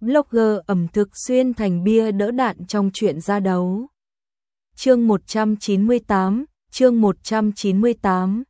Blogger ẩm thực xuyên thành bia đỡ đạn trong chuyện ra đấu. Chương 198, chương 198.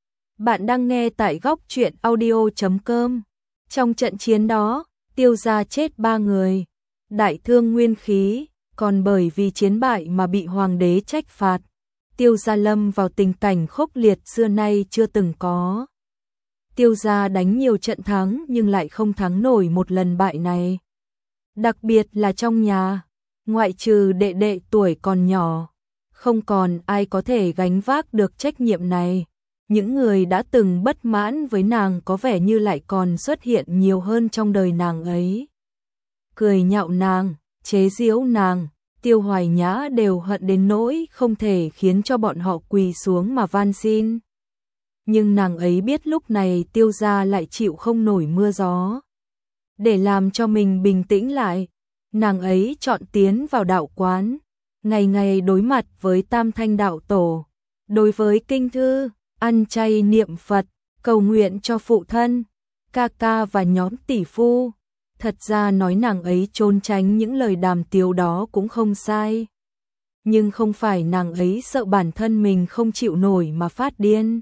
Bạn đang nghe tại góc truyện audio.com. Trong trận chiến đó, Tiêu gia chết 3 người, đại thương nguyên khí, còn bởi vì chiến bại mà bị hoàng đế trách phạt. Tiêu gia lâm vào tình cảnh khốc liệt xưa nay chưa từng có. Tiêu gia đánh nhiều trận thắng nhưng lại không thắng nổi một lần bại này. Đặc biệt là trong nhà, ngoại trừ đệ đệ tuổi còn nhỏ, không còn ai có thể gánh vác được trách nhiệm này. Những người đã từng bất mãn với nàng có vẻ như lại còn xuất hiện nhiều hơn trong đời nàng ấy. Cười nhạo nàng, chế giễu nàng, Tiêu Hoài Nhã đều hận đến nỗi không thể khiến cho bọn họ quỳ xuống mà van xin. Nhưng nàng ấy biết lúc này Tiêu gia lại chịu không nổi mưa gió. Để làm cho mình bình tĩnh lại, nàng ấy chọn tiến vào đạo quán, ngày ngày đối mặt với Tam Thanh đạo tổ, đối với kinh thư, ăn chay niệm Phật, cầu nguyện cho phụ thân, ca ca và nhóm tỷ phu. Thật ra nói nàng ấy trốn tránh những lời đàm tiếu đó cũng không sai. Nhưng không phải nàng ấy sợ bản thân mình không chịu nổi mà phát điên,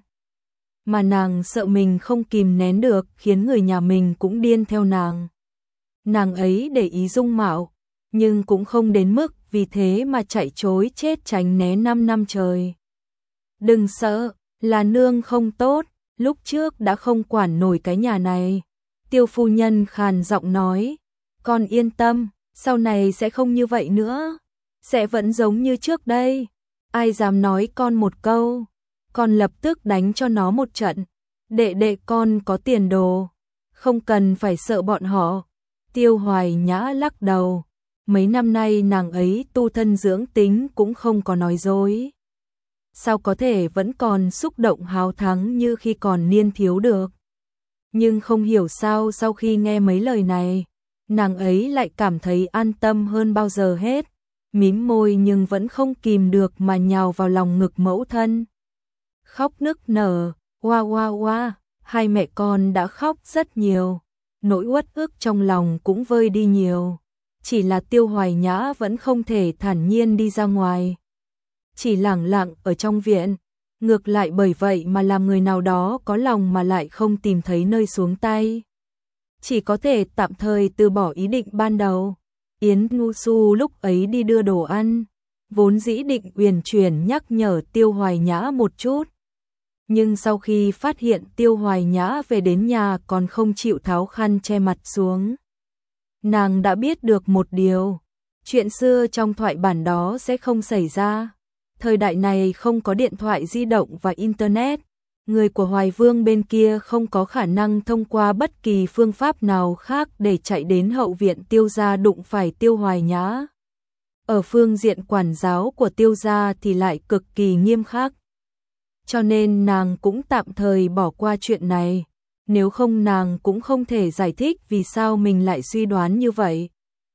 mà nàng sợ mình không kìm nén được khiến người nhà mình cũng điên theo nàng. Nàng ấy để ý dung mạo, nhưng cũng không đến mức vì thế mà chạy trối chết tránh né 5 năm trời. Đừng sợ, là nương không tốt, lúc trước đã không quản nổi cái nhà này. Tiêu phu nhân khàn giọng nói, con yên tâm, sau này sẽ không như vậy nữa, sẽ vẫn giống như trước đây. Ai dám nói con một câu, con lập tức đánh cho nó một trận. Đệ đệ con có tiền đồ, không cần phải sợ bọn họ. Tiêu Hoài Nhã lắc đầu, mấy năm nay nàng ấy tu thân dưỡng tính cũng không có nói dối. Sao có thể vẫn còn xúc động háo thắng như khi còn niên thiếu được. Nhưng không hiểu sao sau khi nghe mấy lời này, nàng ấy lại cảm thấy an tâm hơn bao giờ hết, mím môi nhưng vẫn không kìm được mà nhào vào lòng ngực mẫu thân. Khóc nức nở, oa oa oa, hai mẹ con đã khóc rất nhiều, nỗi uất ức trong lòng cũng vơi đi nhiều. Chỉ là Tiêu Hoài Nhã vẫn không thể thản nhiên đi ra ngoài, chỉ lẳng lặng ở trong viện. Ngược lại bởi vậy mà làm người nào đó có lòng mà lại không tìm thấy nơi xuống tay. Chỉ có thể tạm thời từ bỏ ý định ban đầu. Yến Ngu Su lúc ấy đi đưa đồ ăn, vốn dĩ định uyển chuyển nhắc nhở Tiêu Hoài Nhã một chút. Nhưng sau khi phát hiện Tiêu Hoài Nhã về đến nhà còn không chịu tháo khăn che mặt xuống, nàng đã biết được một điều, chuyện xưa trong thoại bản đó sẽ không xảy ra. Thời đại này không có điện thoại di động và Internet, người của Hoài Vương bên kia không có khả năng thông qua bất kỳ phương pháp nào khác để chạy đến hậu viện Tiêu gia đụng phải Tiêu Hoài Nhã. Ở phương diện quản giáo của Tiêu gia thì lại cực kỳ nghiêm khắc. Cho nên nàng cũng tạm thời bỏ qua chuyện này, nếu không nàng cũng không thể giải thích vì sao mình lại suy đoán như vậy.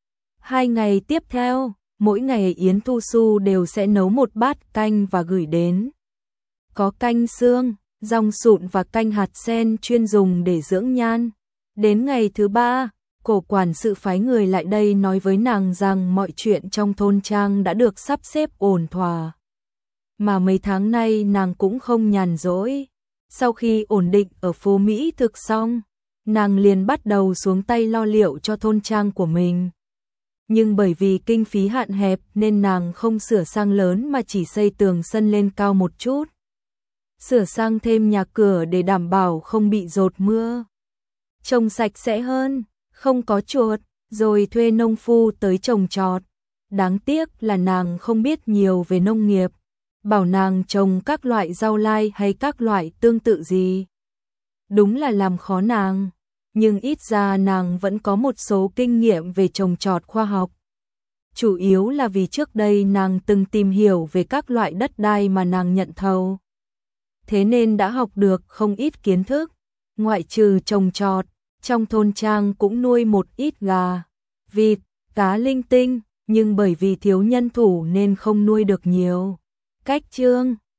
2 ngày tiếp theo, mỗi ngày Yến Thu Su đều sẽ nấu một bát canh và gửi đến. Có canh xương, rong sụn và canh hạt sen chuyên dùng để dưỡng nhan. Đến ngày thứ 3, cổ quản sự phái người lại đây nói với nàng rằng mọi chuyện trong thôn trang đã được sắp xếp ổn thỏa. Mà mấy tháng nay nàng cũng không nhàn rỗi. Sau khi ổn định ở phố Mỹ thực xong, nàng liền bắt đầu xuống tay lo liệu cho thôn trang của mình. Nhưng bởi vì kinh phí hạn hẹp nên nàng không sửa sang lớn mà chỉ xây tường sân lên cao một chút. Sửa sang thêm nhà cửa để đảm bảo không bị dột mưa. Trồng sạch sẽ hơn, không có chuột, rồi thuê nông phu tới trồng trọt. Đáng tiếc là nàng không biết nhiều về nông nghiệp, bảo nàng trồng các loại rau lai hay các loại tương tự gì. Đúng là làm khó nàng. Nhưng ít ra nàng vẫn có một số kinh nghiệm về trồng trọt khoa học. Chủ yếu là vì trước đây nàng từng tìm hiểu về các loại đất đai mà nàng nhận thầu. Thế nên đã học được không ít kiến thức. Ngoại trừ trồng trọt, trong thôn trang cũng nuôi một ít gà, vịt, cá linh tinh, nhưng bởi vì thiếu nhân thủ nên không nuôi được nhiều. Cách chương